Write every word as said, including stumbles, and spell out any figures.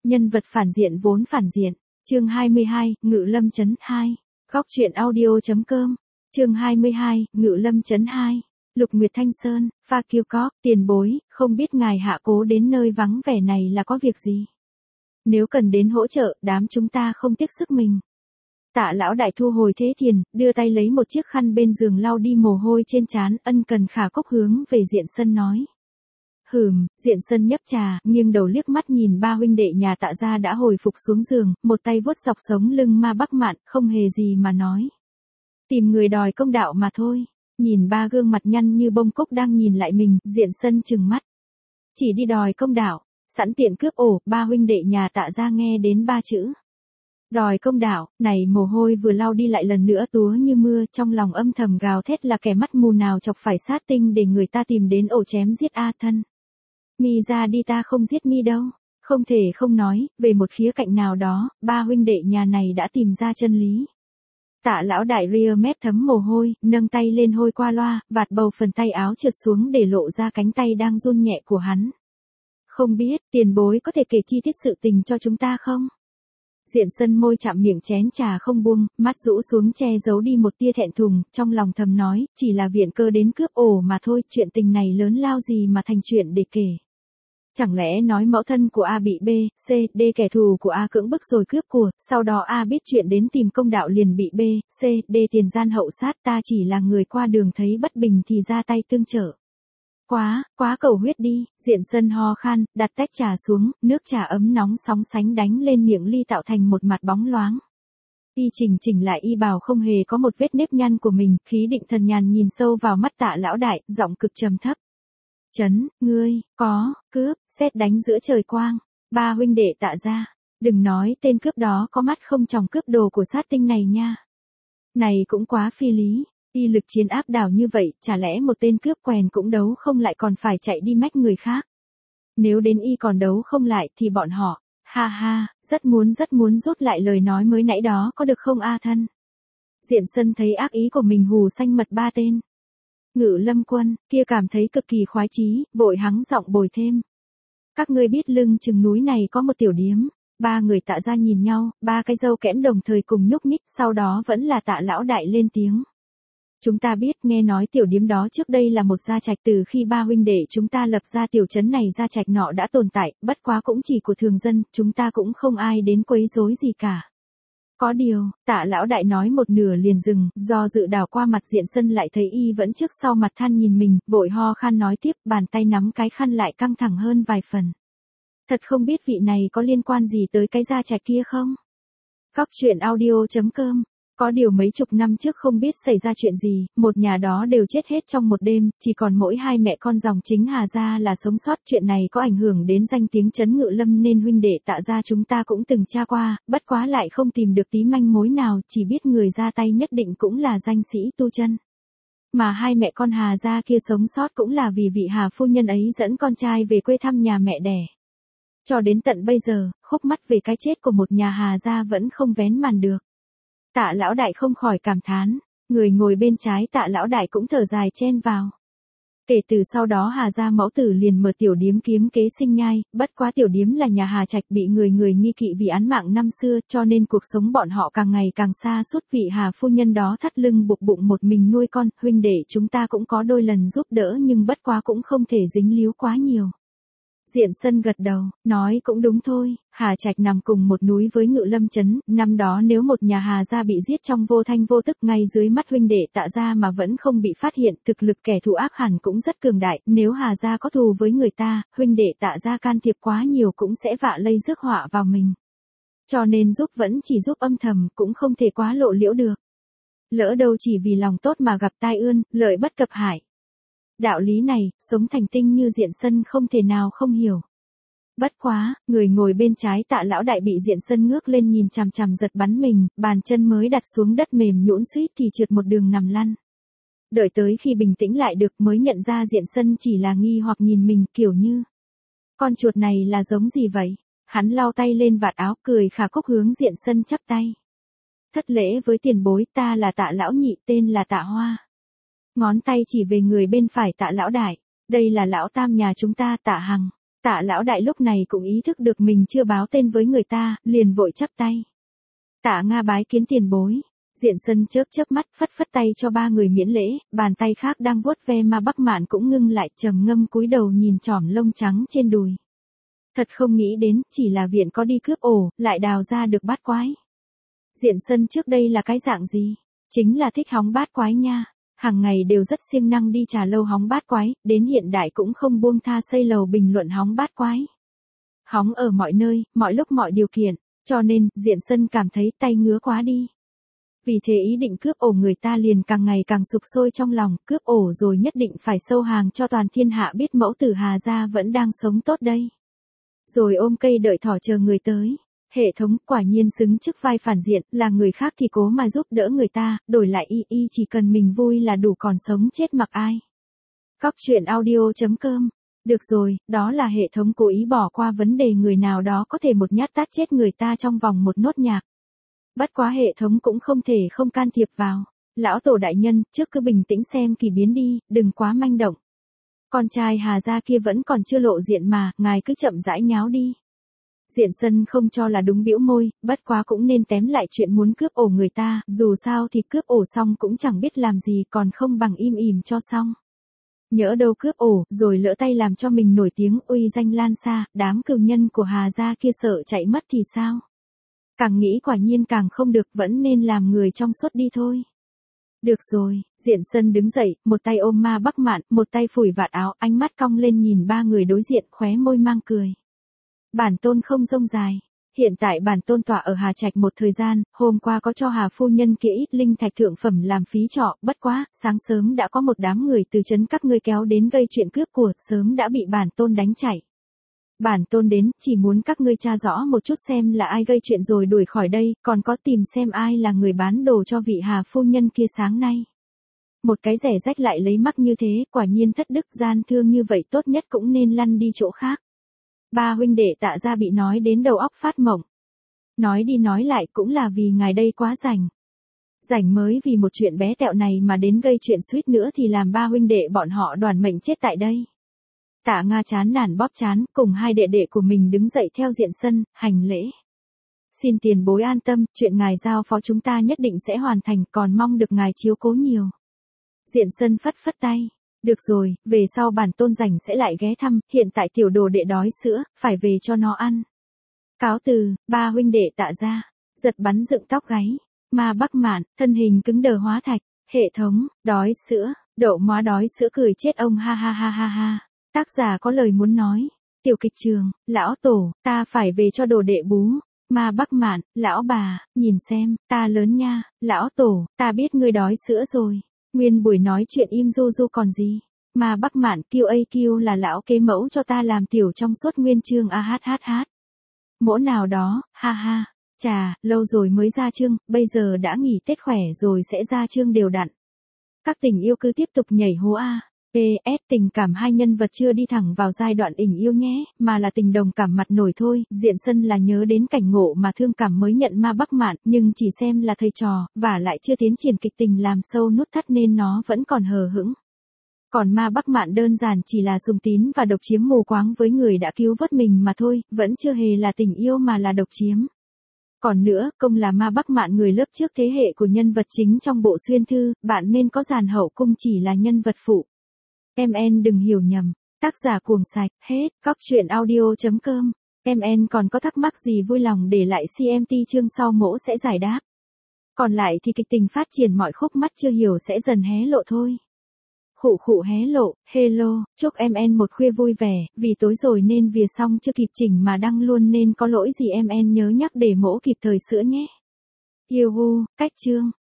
Nhân vật phản diện vốn phản diện. Chương hai mươi hai, Ngự Lâm chấm hai. Góc truyện audio chấm com. Chương hai mươi hai, Ngự Lâm chấm hai. Lục Nguyệt Thanh Sơn, Pha Kiêu Cóc, tiền bối, không biết ngài hạ cố đến nơi vắng vẻ này là có việc gì? Nếu cần đến hỗ trợ, đám chúng ta không tiếc sức mình. Tạ lão đại thu hồi thế thiền, đưa tay lấy một chiếc khăn bên giường lau đi mồ hôi trên trán, ân cần khả cốc hướng về Diện Sân nói. Hừm, Diện Sân nhấp trà, nghiêng đầu liếc mắt nhìn ba huynh đệ nhà Tạ gia đã hồi phục xuống giường, một tay vuốt dọc sống lưng Ma Bắc Mạn, không hề gì mà nói. Tìm người đòi công đạo mà thôi. Nhìn ba gương mặt nhăn như bông cúc đang nhìn lại mình, Diện Sân trừng mắt. Chỉ đi đòi công đạo, sẵn tiện cướp ổ, ba huynh đệ nhà Tạ gia nghe đến ba chữ. Đòi công đạo, này mồ hôi vừa lau đi lại lần nữa túa như mưa, trong lòng âm thầm gào thét là kẻ mắt mù nào chọc phải sát tinh để người ta tìm đến ổ chém giết A thân. Mi ra đi, ta không giết mi đâu. Không thể không nói, về một khía cạnh nào đó, ba huynh đệ nhà này đã tìm ra chân lý. Tạ lão đại ria mép thấm mồ hôi, nâng tay lên hôi qua loa, vạt bầu phần tay áo trượt xuống để lộ ra cánh tay đang run nhẹ của hắn. Không biết, tiền bối có thể kể chi tiết sự tình cho chúng ta không? Diện Sân môi chạm miệng chén trà không buông, mắt rũ xuống che giấu đi một tia thẹn thùng, trong lòng thầm nói, chỉ là viện cơ đến cướp ổ mà thôi, chuyện tình này lớn lao gì mà thành chuyện để kể. Chẳng lẽ nói mẫu thân của A bị B, C, D kẻ thù của A cưỡng bức rồi cướp của, sau đó A biết chuyện đến tìm công đạo liền bị B, C, D tiền gian hậu sát, ta chỉ là người qua đường thấy bất bình thì ra tay tương trợ. Quá, quá cầu huyết đi, Diện Sân ho khan, đặt tách trà xuống, nước trà ấm nóng sóng sánh đánh lên miệng ly tạo thành một mặt bóng loáng. Y chỉnh chỉnh lại y bào không hề có một vết nếp nhăn của mình, khí định thần nhàn nhìn sâu vào mắt Tạ lão đại, giọng cực trầm thấp. Chấn, ngươi, có, cướp, sét đánh giữa trời quang, ba huynh đệ Tạ gia, đừng nói tên cướp đó có mắt không tròng cướp đồ của sát tinh này nha. Này cũng quá phi lý. Y lực chiến áp đảo như vậy, chả lẽ một tên cướp quèn cũng đấu không lại còn phải chạy đi mách người khác. Nếu đến y còn đấu không lại thì bọn họ, ha ha, rất muốn rất muốn rút lại lời nói mới nãy đó có được không A thân. Diện Sân thấy ác ý của mình hù xanh mật ba tên. Ngự Lâm quân, kia cảm thấy cực kỳ khoái chí, vội hắng giọng bồi thêm. Các ngươi biết lưng chừng núi này có một tiểu điếm. Ba người Tạ gia nhìn nhau, ba cái râu kẽm đồng thời cùng nhúc nhích, sau đó vẫn là Tạ lão đại lên tiếng. Chúng ta biết, nghe nói tiểu điếm đó trước đây là một gia trạch, từ khi ba huynh đệ chúng ta lập ra tiểu trấn này gia trạch nọ đã tồn tại, bất quá cũng chỉ của thường dân, chúng ta cũng không ai đến quấy rối gì cả. Có điều, Tạ lão đại nói một nửa liền dừng, do dự đảo qua mặt Diện Sân lại thấy y vẫn trước sau mặt than nhìn mình, vội ho khan nói tiếp, bàn tay nắm cái khăn lại căng thẳng hơn vài phần. Thật không biết vị này có liên quan gì tới cái gia trạch kia không? Góc truyện audio chấm com. Có điều mấy chục năm trước không biết xảy ra chuyện gì, một nhà đó đều chết hết trong một đêm, chỉ còn mỗi hai mẹ con dòng chính Hà gia là sống sót. Chuyện này có ảnh hưởng đến danh tiếng trấn Ngự Lâm nên huynh đệ Tạ gia chúng ta cũng từng tra qua, bất quá lại không tìm được tí manh mối nào, chỉ biết người ra tay nhất định cũng là danh sĩ tu chân. Mà hai mẹ con Hà gia kia sống sót cũng là vì vị Hà phu nhân ấy dẫn con trai về quê thăm nhà mẹ đẻ. Cho đến tận bây giờ, khúc mắc về cái chết của một nhà Hà gia vẫn không vén màn được. Tạ lão đại không khỏi cảm thán, người ngồi bên trái Tạ lão đại cũng thở dài chen vào. Kể từ sau đó Hà gia mẫu tử liền mở tiểu điếm kiếm kế sinh nhai, bất quá tiểu điếm là nhà Hà Trạch bị người người nghi kỵ vì án mạng năm xưa, cho nên cuộc sống bọn họ càng ngày càng xa suốt. Vị Hà phu nhân đó thắt lưng buộc bụng một mình nuôi con, huynh đệ chúng ta cũng có đôi lần giúp đỡ nhưng bất quá cũng không thể dính líu quá nhiều. Diện Sân gật đầu, nói cũng đúng thôi, Hà Trạch nằm cùng một núi với Ngự Lâm trấn, năm đó nếu một nhà Hà gia bị giết trong vô thanh vô tức ngay dưới mắt huynh đệ Tạ gia mà vẫn không bị phát hiện, thực lực kẻ thù ác hẳn cũng rất cường đại, nếu Hà gia có thù với người ta, huynh đệ Tạ gia can thiệp quá nhiều cũng sẽ vạ lây rước họa vào mình. Cho nên giúp vẫn chỉ giúp âm thầm, cũng không thể quá lộ liễu được. Lỡ đâu chỉ vì lòng tốt mà gặp tai ương, lợi bất cập hại. Đạo lý này, sống thành tinh như Diện Sân không thể nào không hiểu. Bất quá, người ngồi bên trái Tạ lão đại bị Diện Sân ngước lên nhìn chằm chằm giật bắn mình, bàn chân mới đặt xuống đất mềm nhũn suýt thì trượt một đường nằm lăn. Đợi tới khi bình tĩnh lại được mới nhận ra Diện Sân chỉ là nghi hoặc nhìn mình kiểu như. Con chuột này là giống gì vậy? Hắn lau tay lên vạt áo cười khả cốc hướng Diện Sân chắp tay. Thất lễ với tiền bối, ta là Tạ lão nhị, tên là Tạ Hoa. Ngón tay chỉ về người bên phải Tạ lão đại, đây là lão tam nhà chúng ta Tạ Hằng. Tạ lão đại lúc này cũng ý thức được mình chưa báo tên với người ta, liền vội chắp tay. Tạ Nga bái kiến tiền bối. Diện Sân chớp chớp mắt, phất phất tay cho ba người miễn lễ, bàn tay khác đang vuốt ve Ma Bắc Mạn cũng ngưng lại, trầm ngâm cúi đầu nhìn chỏm lông trắng trên đùi. Thật không nghĩ đến, chỉ là viện có đi cướp ổ, lại đào ra được bát quái. Diện Sân trước đây là cái dạng gì? Chính là thích hóng bát quái nha. Hàng ngày đều rất siêng năng đi trà lâu hóng bát quái, đến hiện đại cũng không buông tha xây lầu bình luận hóng bát quái. Hóng ở mọi nơi, mọi lúc mọi điều kiện, cho nên, Diện Sân cảm thấy tay ngứa quá đi. Vì thế ý định cướp ổ người ta liền càng ngày càng sục sôi trong lòng, cướp ổ rồi nhất định phải sâu hàng cho toàn thiên hạ biết mẫu tử Hà gia vẫn đang sống tốt đây. Rồi ôm cây đợi thỏ chờ người tới. Hệ thống quả nhiên xứng chức vai phản diện, là người khác thì cố mà giúp đỡ người ta, đổi lại y y chỉ cần mình vui là đủ, còn sống chết mặc ai. Cóc truyện audio chấm com. Được rồi, đó là hệ thống cố ý bỏ qua vấn đề người nào đó có thể một nhát tát chết người ta trong vòng một nốt nhạc. Bất quá hệ thống cũng không thể không can thiệp vào. Lão tổ đại nhân, trước cứ bình tĩnh xem kỳ biến đi, đừng quá manh động. Con trai Hà gia kia vẫn còn chưa lộ diện mà, ngài cứ chậm rãi nháo đi. Diện Sân không cho là đúng, bĩu môi, bất quá cũng nên tém lại chuyện muốn cướp ổ người ta, dù sao thì cướp ổ xong cũng chẳng biết làm gì, còn không bằng im ỉm cho xong. Nhỡ đâu cướp ổ, rồi lỡ tay làm cho mình nổi tiếng uy danh lan xa, đám cừu nhân của Hà gia kia sợ chạy mất thì sao? Càng nghĩ quả nhiên càng không được, vẫn nên làm người trong suốt đi thôi. Được rồi, Diện Sân đứng dậy, một tay ôm Ma Bắc Mạn, một tay phủi vạt áo, ánh mắt cong lên nhìn ba người đối diện, khóe môi mang cười. Bản tôn không rông dài. Hiện tại bản tôn tọa ở Hà Trạch một thời gian, hôm qua có cho Hà phu nhân kia ít linh thạch thượng phẩm làm phí trọ, bất quá, sáng sớm đã có một đám người từ trấn các ngươi kéo đến gây chuyện cướp của, sớm đã bị bản tôn đánh chạy. Bản tôn đến, chỉ muốn các ngươi tra rõ một chút xem là ai gây chuyện rồi đuổi khỏi đây, còn có tìm xem ai là người bán đồ cho vị Hà phu nhân kia sáng nay. Một cái rẻ rách lại lấy mắc như thế, quả nhiên thất đức, gian thương như vậy tốt nhất cũng nên lăn đi chỗ khác. Ba huynh đệ Tạ gia bị nói đến đầu óc phát mộng. Nói đi nói lại cũng là vì ngài đây quá rảnh. Rảnh mới vì một chuyện bé tẹo này mà đến gây chuyện suýt nữa thì làm ba huynh đệ bọn họ đoàn mệnh chết tại đây. Tạ Nga chán nản bóp chán, cùng hai đệ đệ của mình đứng dậy theo Diện Sân, hành lễ. Xin tiền bối an tâm, chuyện ngài giao phó chúng ta nhất định sẽ hoàn thành, còn mong được ngài chiếu cố nhiều. Diện Sân phất phất tay. Được rồi, về sau bản tôn rảnh sẽ lại ghé thăm, hiện tại tiểu đồ đệ đói sữa, phải về cho nó ăn. Cáo từ, ba huynh đệ Tạ gia, giật bắn dựng tóc gáy. Ma Bắc Mạn, thân hình cứng đờ hóa thạch. Hệ thống, đói sữa, đậu móa đói sữa cười chết ông ha ha ha ha ha. Tác giả có lời muốn nói. Tiểu kịch trường, lão tổ, ta phải về cho đồ đệ bú. Ma Bắc Mạn, lão bà, nhìn xem, ta lớn nha, lão tổ, ta biết ngươi đói sữa rồi. Nguyên buổi nói chuyện im du du còn gì. Ma Bắc Mạn kêu a kêu là lão kế mẫu cho ta làm tiểu trong suốt nguyên chương a hát hát hát. Mỗ nào đó, ha ha. Chà, lâu rồi mới ra chương, bây giờ đã nghỉ Tết khỏe rồi sẽ ra chương đều đặn. Các tình yêu cứ tiếp tục nhảy hố a. pê ét tình cảm hai nhân vật chưa đi thẳng vào giai đoạn tình yêu nhé, mà là tình đồng cảm mặt nổi thôi. Diện Sân là nhớ đến cảnh ngộ mà thương cảm mới nhận Ma Bắc Mạn, nhưng chỉ xem là thầy trò, và lại chưa tiến triển kịch tình làm sâu nút thắt nên nó vẫn còn hờ hững. Còn Ma Bắc Mạn đơn giản chỉ là sùng tín và độc chiếm mù quáng với người đã cứu vớt mình mà thôi, vẫn chưa hề là tình yêu mà là độc chiếm. Còn nữa, công là Ma Bắc Mạn người lớp trước thế hệ của nhân vật chính trong bộ xuyên thư, bạn men có giàn hậu cung chỉ là nhân vật phụ. Em en đừng hiểu nhầm, tác giả cuồng sạch, hết, cóc truyện audio chấm com. Em en còn có thắc mắc gì vui lòng để lại xê em tê chương sau mỗ sẽ giải đáp. Còn lại thì kịch tình phát triển mọi khúc mắt chưa hiểu sẽ dần hé lộ thôi. Khụ khụ hé lộ, hello, chúc em en một khuya vui vẻ, vì tối rồi nên vìa xong chưa kịp chỉnh mà đăng luôn nên có lỗi gì em en nhớ nhắc để mỗ kịp thời sữa nhé. Yêu hu, cách chương.